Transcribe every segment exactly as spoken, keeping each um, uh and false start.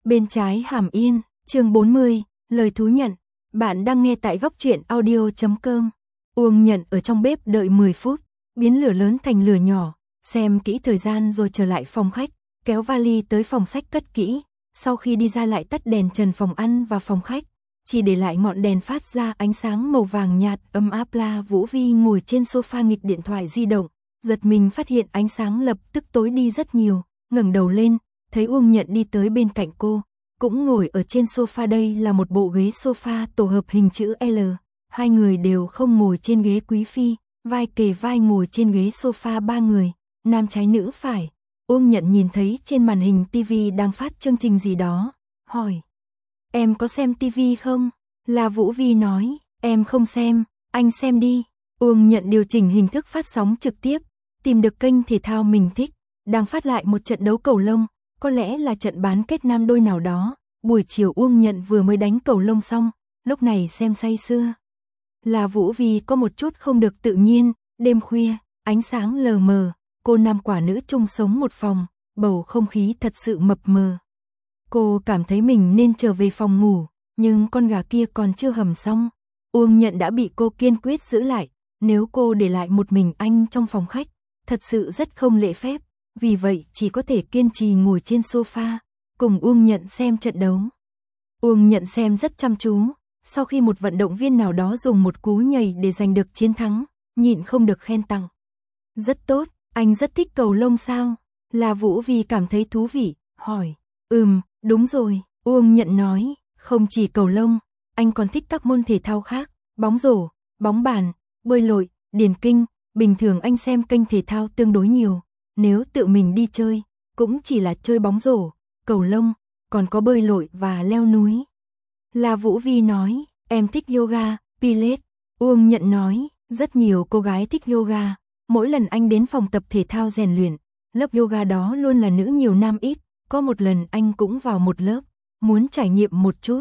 Bên trái Hàm Yên, chương bốn mươi, lời thú nhận. Bạn đang nghe tại góc truyện audio chấm com. Uông Nhận ở trong bếp đợi mười phút, biến lửa lớn thành lửa nhỏ, xem kỹ thời gian rồi trở lại phòng khách, kéo vali tới phòng sách cất kỹ. Sau khi đi ra lại tắt đèn trần phòng ăn và phòng khách, chỉ để lại ngọn đèn phát ra ánh sáng màu vàng nhạt ấm áp. La Vũ Vi ngồi trên sofa nghịch điện thoại di động, giật mình phát hiện ánh sáng lập tức tối đi rất nhiều, ngẩng đầu lên, thấy Uông Nhận đi tới bên cạnh cô, cũng ngồi ở trên sofa. Đây là một bộ ghế sofa tổ hợp hình chữ L, hai người đều không ngồi trên ghế quý phi, vai kề vai ngồi trên ghế sofa ba người, nam trái nữ phải. Uông Nhận nhìn thấy trên màn hình tivi đang phát chương trình gì đó, hỏi: "Em có xem tivi không?" La Vũ Vi nói: "Em không xem, anh xem đi." Uông Nhận điều chỉnh hình thức phát sóng trực tiếp, tìm được kênh thể thao mình thích, đang phát lại một trận đấu cầu lông, có lẽ là trận bán kết nam đôi nào đó. Buổi chiều Uông Nhận vừa mới đánh cầu lông xong, lúc này xem say sưa. La Vũ Vi có một chút không được tự nhiên, đêm khuya, ánh sáng lờ mờ, cô nam quả nữ chung sống một phòng, bầu không khí thật sự mập mờ. Cô cảm thấy mình nên trở về phòng ngủ, nhưng con gà kia còn chưa hầm xong. Uông Nhận đã bị cô kiên quyết giữ lại, nếu cô để lại một mình anh trong phòng khách, thật sự rất không lễ phép, vì vậy chỉ có thể kiên trì ngồi trên sofa, cùng Uông Nhận xem trận đấu. Uông Nhận xem rất chăm chú, sau khi một vận động viên nào đó dùng một cú nhảy để giành được chiến thắng, nhịn không được khen tặng: "Rất tốt, anh rất thích cầu lông sao?" La Vũ Vi cảm thấy thú vị, hỏi: "Ừm, đúng rồi." Uông Nhận nói: "Không chỉ cầu lông, anh còn thích các môn thể thao khác, bóng rổ, bóng bàn, bơi lội, điền kinh. Bình thường anh xem kênh thể thao tương đối nhiều, nếu tự mình đi chơi, cũng chỉ là chơi bóng rổ, cầu lông, còn có bơi lội và leo núi." La Vũ Vi nói: "Em thích yoga, Pilates." Uông Nhận nói: "Rất nhiều cô gái thích yoga, mỗi lần anh đến phòng tập thể thao rèn luyện, lớp yoga đó luôn là nữ nhiều nam ít, có một lần anh cũng vào một lớp, muốn trải nghiệm một chút."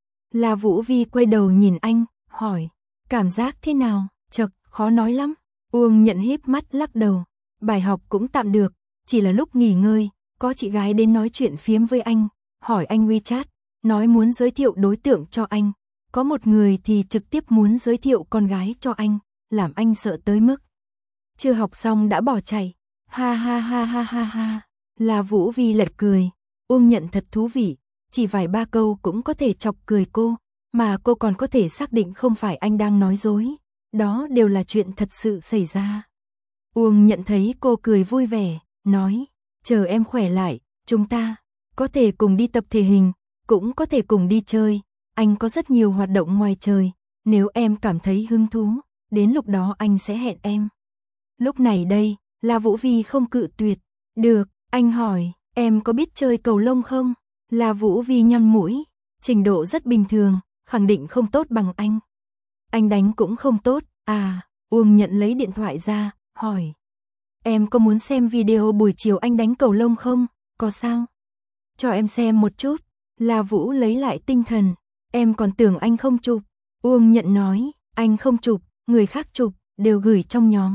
La Vũ Vi quay đầu nhìn anh, hỏi: "Cảm giác thế nào?" "Chậc, khó nói lắm." Uông Nhận híp mắt lắc đầu: "Bài học cũng tạm được, chỉ là lúc nghỉ ngơi, có chị gái đến nói chuyện phiếm với anh, hỏi anh WeChat, nói muốn giới thiệu đối tượng cho anh. Có một người thì trực tiếp muốn giới thiệu con gái cho anh, làm anh sợ tới mức chưa học xong đã bỏ chạy." Ha ha ha ha ha ha. La Vũ Vi lật cười. Uông Nhận thật thú vị, chỉ vài ba câu cũng có thể chọc cười cô, mà cô còn có thể xác định không phải anh đang nói dối, đó đều là chuyện thật sự xảy ra. Uông Nhận thấy cô cười vui vẻ, nói: "Chờ em khỏe lại, chúng ta có thể cùng đi tập thể hình, cũng có thể cùng đi chơi, anh có rất nhiều hoạt động ngoài trời, nếu em cảm thấy hứng thú, đến lúc đó anh sẽ hẹn em." Lúc này đây, La Vũ Vi không cự tuyệt. "Được." Anh hỏi: "Em có biết chơi cầu lông không?" La Vũ Vi nhăn mũi: "Trình độ rất bình thường, khẳng định không tốt bằng anh." "Anh đánh cũng không tốt." "À." Uông Nhận lấy điện thoại ra, hỏi: "Em có muốn xem video buổi chiều anh đánh cầu lông không?" "Có sao?" "Cho em xem một chút." La Vũ lấy lại tinh thần: "Em còn tưởng anh không chụp." Uông Nhận nói: "Anh không chụp, người khác chụp, đều gửi trong nhóm."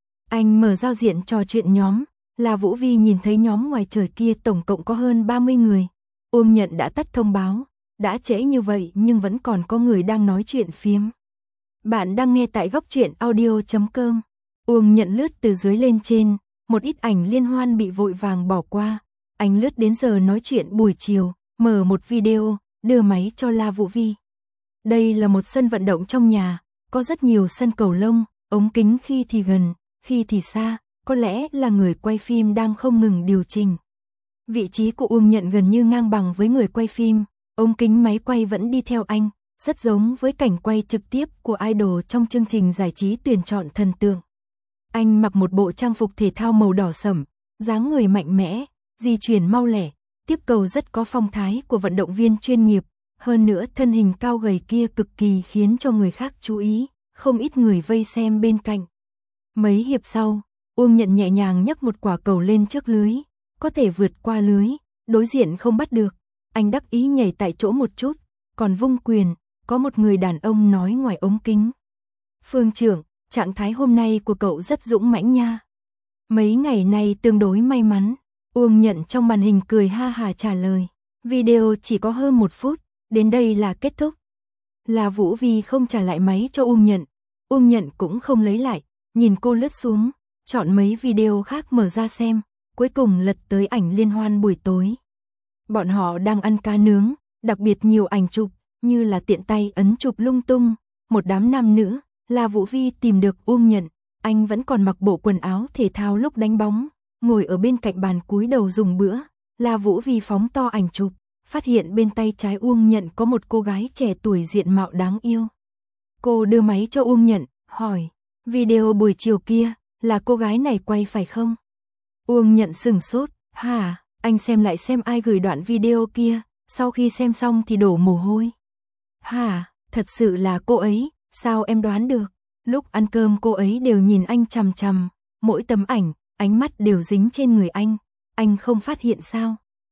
Anh mở giao diện trò chuyện nhóm, La Vũ Vi nhìn thấy nhóm ngoài trời kia tổng cộng có hơn ba mươi người. Uông Nhận đã tắt thông báo, đã trễ như vậy nhưng vẫn còn có người đang nói chuyện phiếm. Bạn đang nghe tại góc truyện audio chấm com. Uông Nhận lướt từ dưới lên trên, một ít ảnh liên hoan bị vội vàng bỏ qua. Anh lướt đến giờ nói chuyện buổi chiều, mở một video, đưa máy cho La Vũ Vi. Đây là một sân vận động trong nhà, có rất nhiều sân cầu lông, ống kính khi thì gần, khi thì xa, có lẽ là người quay phim đang không ngừng điều chỉnh. Vị trí của Uông Nhận gần như ngang bằng với người quay phim, ống kính máy quay vẫn đi theo anh, rất giống với cảnh quay trực tiếp của idol trong chương trình giải trí tuyển chọn thần tượng. Anh mặc một bộ trang phục thể thao màu đỏ sẫm, dáng người mạnh mẽ, di chuyển mau lẹ, tiếp cầu rất có phong thái của vận động viên chuyên nghiệp, hơn nữa thân hình cao gầy kia cực kỳ khiến cho người khác chú ý, không ít người vây xem bên cạnh. Mấy hiệp sau, Uông Nhận nhẹ nhàng nhấc một quả cầu lên trước lưới, có thể vượt qua lưới, đối diện không bắt được. Anh đắc ý nhảy tại chỗ một chút, còn vung quyền, có một người đàn ông nói ngoài ống kính: "Phương trưởng, trạng thái hôm nay của cậu rất dũng mãnh nha." "Mấy ngày nay tương đối may mắn." Uông Nhận trong màn hình cười ha hà trả lời. Video chỉ có hơn một phút, đến đây là kết thúc. La Vũ Vi không trả lại máy cho Uông Nhận. Uông Nhận cũng không lấy lại, nhìn cô lướt xuống, chọn mấy video khác mở ra xem, cuối cùng lật tới ảnh liên hoan buổi tối. Bọn họ đang ăn cá nướng, đặc biệt nhiều ảnh chụp, như là tiện tay ấn chụp lung tung, một đám nam nữ. La Vũ Vi tìm được Uông Nhận, anh vẫn còn mặc bộ quần áo thể thao lúc đánh bóng, ngồi ở bên cạnh bàn cúi đầu dùng bữa. La Vũ Vi phóng to ảnh chụp, phát hiện bên tay trái Uông Nhận có một cô gái trẻ tuổi diện mạo đáng yêu. Cô đưa máy cho Uông Nhận, hỏi, video buổi chiều kia, là cô gái này quay phải không? Uông Nhận sửng sốt, hả, anh xem lại xem ai gửi đoạn video kia, sau khi xem xong thì đổ mồ hôi. Hả, thật sự là cô ấy, sao em đoán được? Lúc ăn cơm cô ấy đều nhìn anh chằm chằm, mỗi tấm ảnh, ánh mắt đều dính trên người anh, anh không phát hiện sao?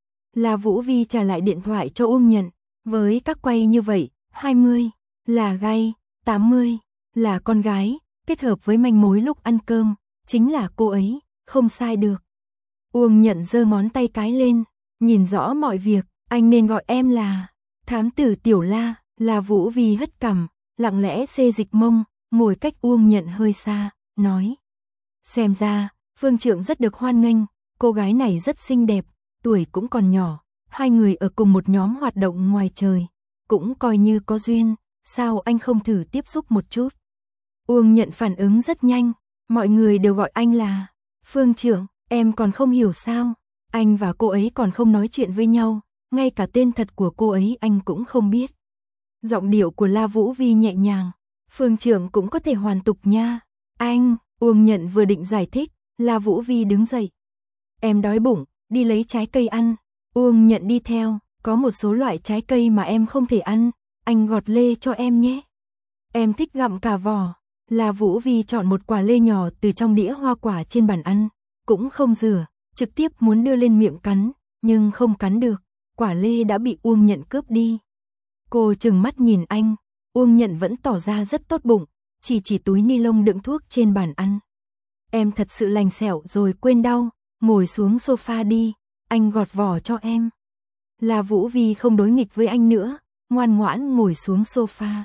La Vũ Vi trả lại điện thoại cho Uông Nhận, với các quay như vậy, hai mươi là gay, tám mươi là con gái, kết hợp với manh mối lúc ăn cơm, chính là cô ấy, không sai được. Uông Nhận giơ ngón tay cái lên, nhìn rõ mọi việc, anh nên gọi em là thám tử Tiểu La. La Vũ Vi hất cằm, lặng lẽ xê dịch mông, ngồi cách Uông Nhận hơi xa, nói. Xem ra, Phương Trượng rất được hoan nghênh, cô gái này rất xinh đẹp, tuổi cũng còn nhỏ, hai người ở cùng một nhóm hoạt động ngoài trời, cũng coi như có duyên, sao anh không thử tiếp xúc một chút? Uông Nhận phản ứng rất nhanh, mọi người đều gọi anh là Phương Trượng, em còn không hiểu sao, anh và cô ấy còn không nói chuyện với nhau, ngay cả tên thật của cô ấy anh cũng không biết. Giọng điệu của La Vũ Vi nhẹ nhàng, Phương Trượng cũng có thể hoàn tục nha. Anh, Uông Nhận vừa định giải thích, La Vũ Vi đứng dậy. Em đói bụng, đi lấy trái cây ăn. Uông Nhận đi theo, có một số loại trái cây mà em không thể ăn, anh gọt lê cho em nhé. Em thích gặm cả vỏ. La Vũ Vi chọn một quả lê nhỏ từ trong đĩa hoa quả trên bàn ăn, cũng không rửa, trực tiếp muốn đưa lên miệng cắn, nhưng không cắn được, quả lê đã bị Uông Nhận cướp đi. Cô trừng mắt nhìn anh, Uông Nhận vẫn tỏ ra rất tốt bụng, chỉ chỉ túi ni lông đựng thuốc trên bàn ăn. Em thật sự lành xẻo rồi quên đau, ngồi xuống sofa đi, anh gọt vỏ cho em. La Vũ Vi không đối nghịch với anh nữa, ngoan ngoãn ngồi xuống sofa.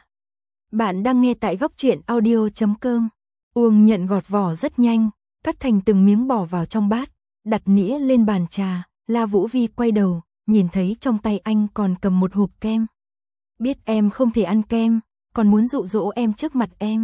Bạn đang nghe tại góc truyện audio chấm com. Uông Nhận gọt vỏ rất nhanh, cắt thành từng miếng bỏ vào trong bát, đặt nĩa lên bàn trà. La Vũ Vi quay đầu, nhìn thấy trong tay anh còn cầm một hộp kem. Biết em không thể ăn kem, còn muốn dụ dỗ em trước mặt em.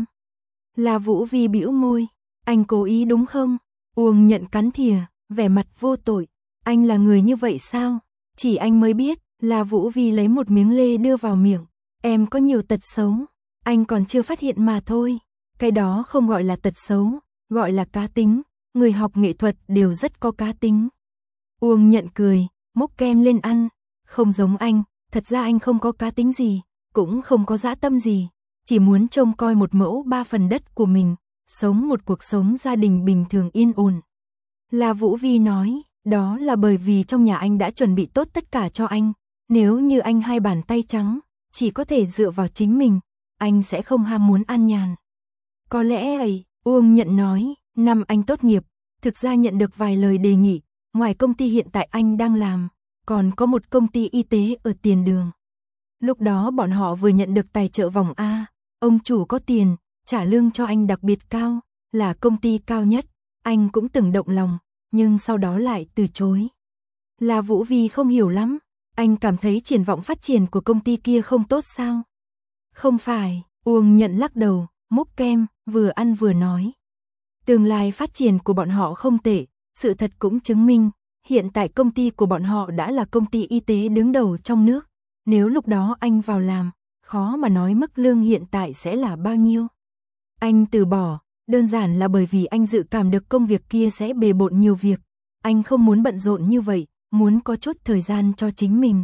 La Vũ Vi bĩu môi, anh cố ý đúng không? Uông Nhận cắn thìa, vẻ mặt vô tội. Anh là người như vậy sao? Chỉ anh mới biết. La Vũ Vi lấy một miếng lê đưa vào miệng. Em có nhiều tật xấu, anh còn chưa phát hiện mà thôi. Cái đó không gọi là tật xấu, gọi là cá tính. Người học nghệ thuật đều rất có cá tính. Uông Nhận cười, múc kem lên ăn. Không giống anh, thật ra anh không có cá tính gì, cũng không có dã tâm gì, chỉ muốn trông coi một mẫu ba phần đất của mình, sống một cuộc sống gia đình bình thường yên ổn. La Vũ Vi nói, đó là bởi vì trong nhà anh đã chuẩn bị tốt tất cả cho anh, nếu như anh hai bàn tay trắng, chỉ có thể dựa vào chính mình, anh sẽ không ham muốn an nhàn. Có lẽ ấy, Uông Nhận nói, năm anh tốt nghiệp, thực ra nhận được vài lời đề nghị, ngoài công ty hiện tại anh đang làm, còn có một công ty y tế ở tiền đường. Lúc đó bọn họ vừa nhận được tài trợ vòng A, ông chủ có tiền, trả lương cho anh đặc biệt cao, là công ty cao nhất, anh cũng từng động lòng, nhưng sau đó lại từ chối. La Vũ Vi không hiểu lắm, anh cảm thấy triển vọng phát triển của công ty kia không tốt sao? Không phải, Uông Nhận lắc đầu, múc kem, vừa ăn vừa nói. Tương lai phát triển của bọn họ không tệ, sự thật cũng chứng minh, hiện tại công ty của bọn họ đã là công ty y tế đứng đầu trong nước. Nếu lúc đó anh vào làm, khó mà nói mức lương hiện tại sẽ là bao nhiêu. Anh từ bỏ, đơn giản là bởi vì anh dự cảm được công việc kia sẽ bề bộn nhiều việc. Anh không muốn bận rộn như vậy, muốn có chút thời gian cho chính mình.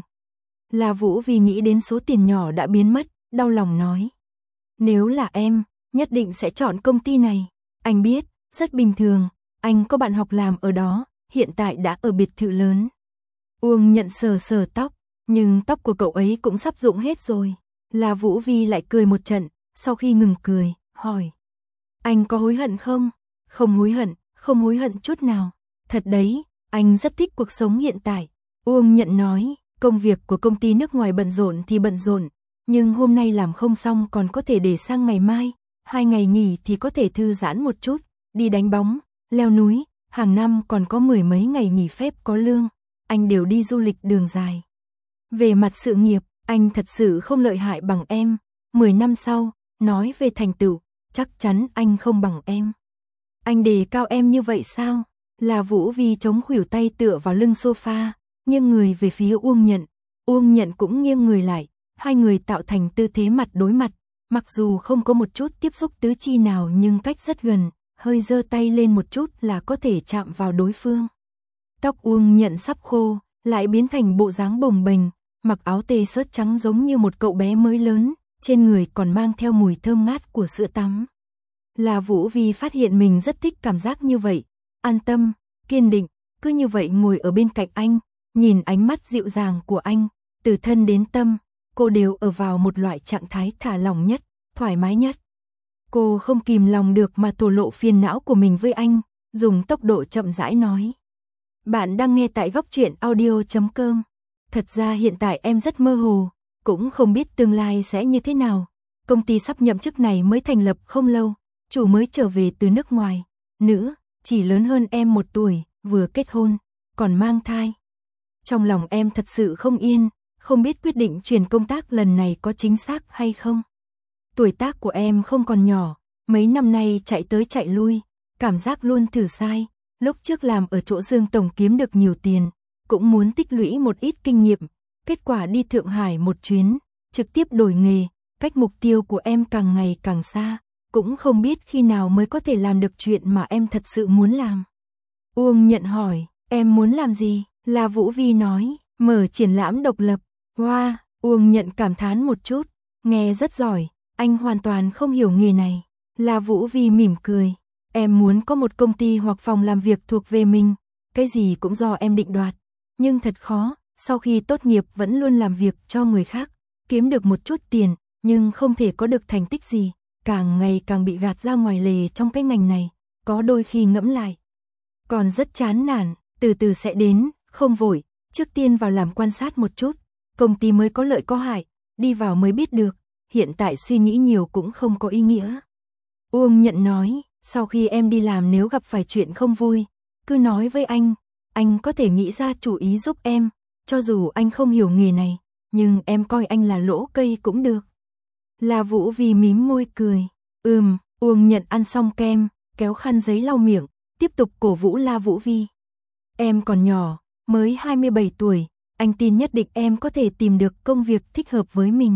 La Vũ vì nghĩ đến số tiền nhỏ đã biến mất, đau lòng nói. Nếu là em, nhất định sẽ chọn công ty này. Anh biết, rất bình thường, anh có bạn học làm ở đó, hiện tại đã ở biệt thự lớn. Uông Nhận sờ sờ tóc, nhưng tóc của cậu ấy cũng sắp rụng hết rồi. La Vũ Vi lại cười một trận, sau khi ngừng cười, hỏi. Anh có hối hận không? Không hối hận, không hối hận chút nào. Thật đấy, anh rất thích cuộc sống hiện tại. Uông Nhận nói, Công việc của công ty nước ngoài bận rộn thì bận rộn, nhưng hôm nay làm không xong còn có thể để sang ngày mai, hai ngày nghỉ thì có thể thư giãn một chút, đi đánh bóng, leo núi, hàng năm còn có mười mấy ngày nghỉ phép có lương, anh đều đi du lịch đường dài. Về mặt sự nghiệp, anh thật sự không lợi hại bằng em, mười năm sau, nói về thành tựu, chắc chắn anh không bằng em. Anh đề cao em như vậy sao? Là Vũ Vi chống khuỷu tay tựa vào lưng sofa, nghiêng người về phía Uông Nhận. Uông Nhận cũng nghiêng người lại, hai người tạo thành tư thế mặt đối mặt, mặc dù không có một chút tiếp xúc tứ chi nào nhưng cách rất gần, hơi giơ tay lên một chút là có thể chạm vào đối phương. Tóc Uông Nhận sắp khô, lại biến thành bộ dáng bồng bềnh, mặc áo tê sớt trắng giống như một cậu bé mới lớn, trên người còn mang theo mùi thơm ngát của sữa tắm. Là Vũ Vi phát hiện mình rất thích cảm giác như vậy, an tâm, kiên định, cứ như vậy ngồi ở bên cạnh anh, nhìn ánh mắt dịu dàng của anh, từ thân đến tâm, cô đều ở vào một loại trạng thái thả lỏng nhất, thoải mái nhất. Cô không kìm lòng được mà thổ lộ phiền não của mình với anh, dùng tốc độ chậm rãi nói. Bạn đang nghe tại góc truyện audio chấm com. Thật ra hiện tại em rất mơ hồ, cũng không biết tương lai sẽ như thế nào. Công ty sắp nhậm chức này mới thành lập không lâu, chủ mới trở về từ nước ngoài. Nữ, chỉ lớn hơn em một tuổi, vừa kết hôn, còn mang thai. Trong lòng em thật sự không yên, không biết quyết định chuyển công tác lần này có chính xác hay không. Tuổi tác của em không còn nhỏ, mấy năm nay chạy tới chạy lui, cảm giác luôn thử sai. Lúc trước làm ở chỗ Dương Tổng kiếm được nhiều tiền, cũng muốn tích lũy một ít kinh nghiệm. Kết quả đi Thượng Hải một chuyến, trực tiếp đổi nghề, cách mục tiêu của em càng ngày càng xa, cũng không biết khi nào mới có thể làm được chuyện mà em thật sự muốn làm. Uông Nhận hỏi, em muốn làm gì? Là Vũ Vi nói, mở triển lãm độc lập. Wow, Uông Nhận cảm thán một chút, nghe rất giỏi, anh hoàn toàn không hiểu nghề này. Là Vũ Vi mỉm cười, em muốn có một công ty hoặc phòng làm việc thuộc về mình, cái gì cũng do em định đoạt, nhưng thật khó, sau khi tốt nghiệp vẫn luôn làm việc cho người khác, kiếm được một chút tiền, nhưng không thể có được thành tích gì, càng ngày càng bị gạt ra ngoài lề trong cái ngành này, có đôi khi ngẫm lại. Còn rất chán nản, từ từ sẽ đến, không vội, trước tiên vào làm quan sát một chút, công ty mới có lợi có hại, đi vào mới biết được, hiện tại suy nghĩ nhiều cũng không có ý nghĩa. Uông Nhận nói, sau khi em đi làm nếu gặp phải chuyện không vui, cứ nói với anh, anh có thể nghĩ ra chủ ý giúp em, cho dù anh không hiểu nghề này, nhưng em coi anh là lỗ cây cũng được. Là Vũ Vi mím môi cười, ừm, Uông Nhận ăn xong kem, kéo khăn giấy lau miệng, tiếp tục cổ vũ La Vũ Vi. Em còn nhỏ, mới hai mươi bảy tuổi, anh tin nhất định em có thể tìm được công việc thích hợp với mình.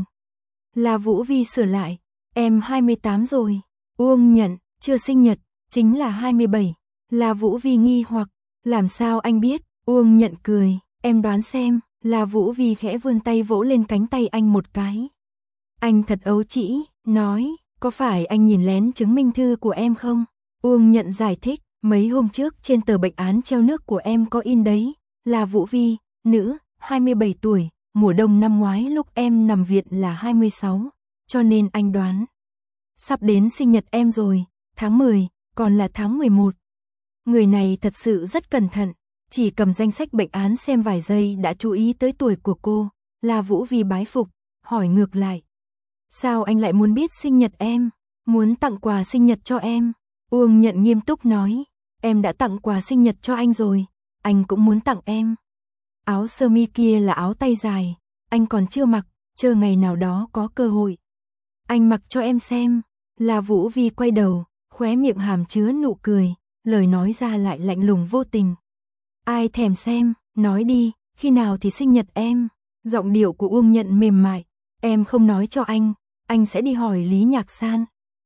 La Vũ Vi sửa lại, em hai mươi tám rồi. Uông Nhận, chưa sinh nhật, chính là hai mươi bảy. La Vũ Vi nghi hoặc, làm sao anh biết? Uông Nhận cười, em đoán xem. La Vũ Vi khẽ vươn tay vỗ lên cánh tay anh một cái. Anh thật ấu trĩ, nói, có phải anh nhìn lén chứng minh thư của em không? Uông Nhận giải thích, mấy hôm trước trên tờ bệnh án treo nước của em có in đấy. La Vũ Vi, nữ, hai mươi bảy tuổi, mùa đông năm ngoái lúc em nằm viện là hai mươi sáu, cho nên anh đoán. Sắp đến sinh nhật em rồi, tháng mười, còn là tháng mười một. Người này thật sự rất cẩn thận, chỉ cầm danh sách bệnh án xem vài giây đã chú ý tới tuổi của cô. La Vũ Vi bái phục, hỏi ngược lại. Sao anh lại muốn biết sinh nhật em? Muốn tặng quà sinh nhật cho em? Uông Nhận nghiêm túc nói, em đã tặng quà sinh nhật cho anh rồi, anh cũng muốn tặng em. Áo sơ mi kia là áo tay dài, anh còn chưa mặc, chờ ngày nào đó có cơ hội. Anh mặc cho em xem. La Vũ Vi quay đầu, khóe miệng hàm chứa nụ cười, lời nói ra lại lạnh lùng vô tình. Ai thèm xem, nói đi, khi nào thì sinh nhật em? Giọng điệu của Uông Nhận mềm mại, em không nói cho anh, anh sẽ đi hỏi Lý Nhạc San.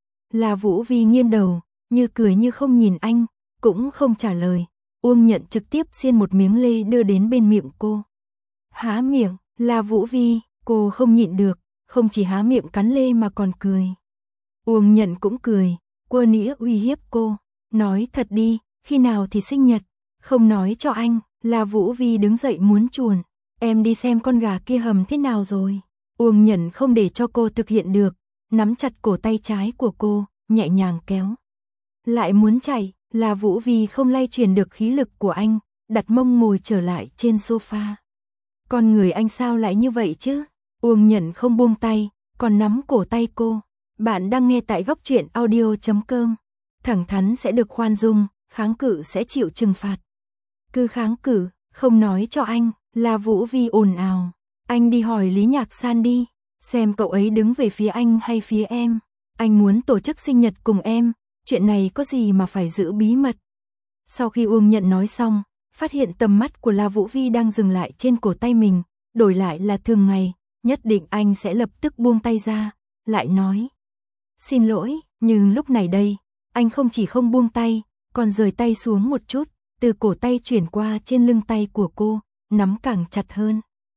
La Vũ Vi nghiêng đầu, như cười như không nhìn anh, cũng không trả lời. Uông Nhận trực tiếp xiên một miếng lê đưa đến bên miệng cô. Há miệng, La Vũ Vi, cô không nhịn được, không chỉ há miệng cắn lê mà còn cười. Uông Nhận cũng cười, quơ nĩa uy hiếp cô, nói thật đi, khi nào thì sinh nhật, không nói cho anh. La Vũ Vi đứng dậy muốn chuồn, em đi xem con gà kia hầm thế nào rồi. Uông Nhận không để cho cô thực hiện được, nắm chặt cổ tay trái của cô, nhẹ nhàng kéo. Lại muốn chạy, La Vũ Vi không lay truyền được khí lực của anh, đặt mông ngồi trở lại trên sofa. Con người anh sao lại như vậy chứ? Uông Nhận không buông tay, còn nắm cổ tay cô. Bạn đang nghe tại góc truyện audio chấm com. Thẳng thắn sẽ được khoan dung, kháng cự sẽ chịu trừng phạt. Cứ kháng cự, không nói cho anh. La Vũ Vi ồn ào. Anh đi hỏi Lý Nhạc San đi, xem cậu ấy đứng về phía anh hay phía em. Anh muốn tổ chức sinh nhật cùng em, chuyện này có gì mà phải giữ bí mật. Sau khi Uông Nhận nói xong, phát hiện tầm mắt của La Vũ Vi đang dừng lại trên cổ tay mình, đổi lại là thường ngày, nhất định anh sẽ lập tức buông tay ra, lại nói. Xin lỗi, nhưng lúc này đây, anh không chỉ không buông tay, còn rời tay xuống một chút, từ cổ tay chuyển qua trên lưng tay của cô, nắm càng chặt hơn.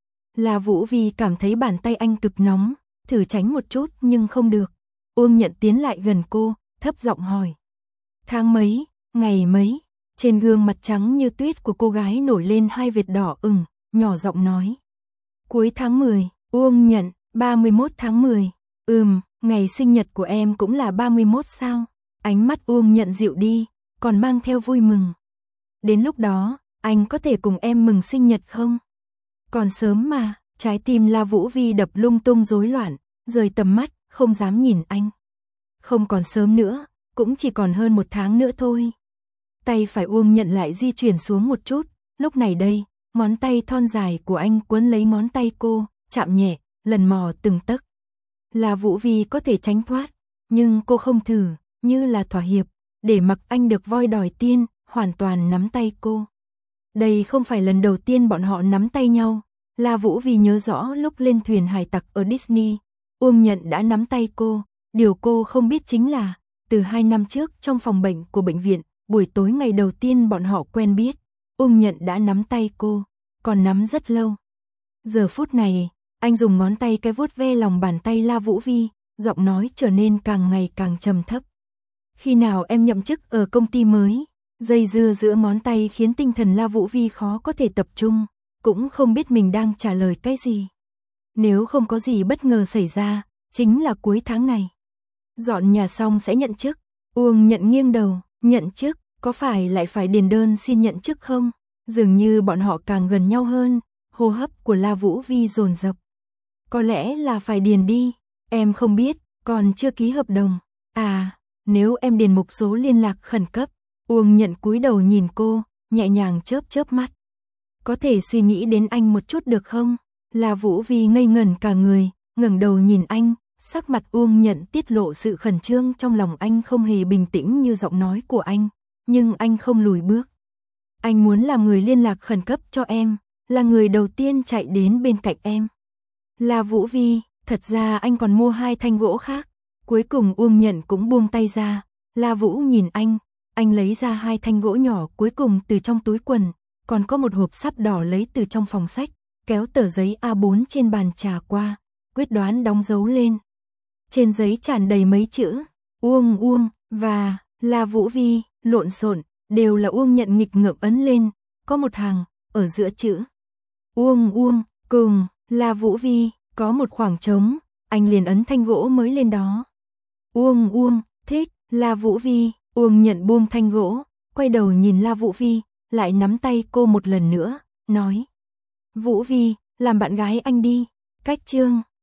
La Vũ Vi cảm thấy bàn tay anh cực nóng, thử tránh một chút nhưng không được. Uông Nhận tiến lại gần cô, thấp giọng hỏi. Tháng mấy, ngày mấy? Trên gương mặt trắng như tuyết của cô gái nổi lên hai vệt đỏ ửng, nhỏ giọng nói. Cuối tháng mười, Uông Nhận, ba mươi mốt tháng mười. Ừm, ngày sinh nhật của em cũng là ba mươi mốt sao? Ánh mắt Uông Nhận dịu đi, còn mang theo vui mừng. Đến lúc đó, anh có thể cùng em mừng sinh nhật không? Còn sớm mà, trái tim La Vũ Vi đập lung tung rối loạn, rời tầm mắt, không dám nhìn anh. Không còn sớm nữa, cũng chỉ còn hơn một tháng nữa thôi. Tay phải Uông Nhận lại di chuyển xuống một chút, lúc này đây, ngón tay thon dài của anh quấn lấy ngón tay cô, chạm nhẹ, lần mò từng tấc. La Vũ Vi có thể tránh thoát, nhưng cô không thử, như là thỏa hiệp, để mặc anh được voi đòi tiên, hoàn toàn nắm tay cô. Đây không phải lần đầu tiên bọn họ nắm tay nhau, La Vũ Vi nhớ rõ lúc lên thuyền hải tặc ở Disney, Uông Nhận đã nắm tay cô, điều cô không biết chính là, từ hai năm trước trong phòng bệnh của bệnh viện, buổi tối ngày đầu tiên bọn họ quen biết, Uông Nhận đã nắm tay cô, còn nắm rất lâu. Giờ phút này, anh dùng ngón tay cái vuốt ve lòng bàn tay La Vũ Vi, giọng nói trở nên càng ngày càng trầm thấp. Khi nào em nhậm chức ở công ty mới? Dây dưa giữa ngón tay khiến tinh thần La Vũ Vi khó có thể tập trung, cũng không biết mình đang trả lời cái gì. Nếu không có gì bất ngờ xảy ra, chính là cuối tháng này. Dọn nhà xong sẽ nhận chức. Uông Nhận nghiêng đầu, nhận chức, có phải lại phải điền đơn xin nhận chức không? Dường như bọn họ càng gần nhau hơn, hô hấp của La Vũ Vi dồn dập. Có lẽ là phải điền đi, em không biết, còn chưa ký hợp đồng. À, nếu em điền mục số liên lạc khẩn cấp. Uông Nhận cúi đầu nhìn cô, nhẹ nhàng chớp chớp mắt. Có thể suy nghĩ đến anh một chút được không? La Vũ Vi ngây ngẩn cả người, ngẩng đầu nhìn anh, sắc mặt Uông Nhận tiết lộ sự khẩn trương trong lòng anh không hề bình tĩnh như giọng nói của anh, nhưng anh không lùi bước. Anh muốn làm người liên lạc khẩn cấp cho em, là người đầu tiên chạy đến bên cạnh em. La Vũ Vi, thật ra anh còn mua hai thanh gỗ khác. Cuối cùng Uông Nhận cũng buông tay ra, La Vũ nhìn anh. Anh lấy ra hai thanh gỗ nhỏ cuối cùng từ trong túi quần, còn có một hộp sáp đỏ lấy từ trong phòng sách, kéo tờ giấy A bốn trên bàn trà qua, quyết đoán đóng dấu lên. Trên giấy tràn đầy mấy chữ, Uông Uông, và La Vũ Vi, lộn xộn, đều là Uông Nhận nghịch ngợm ấn lên, có một hàng, ở giữa chữ Uông Uông, cùng La Vũ Vi, có một khoảng trống, anh liền ấn thanh gỗ mới lên đó. Uông Uông, thích, La Vũ Vi. Uông Nhận buông thanh gỗ, quay đầu nhìn La Vũ Vi, lại nắm tay cô một lần nữa, nói. Vũ Vi, làm bạn gái anh đi. Cách chương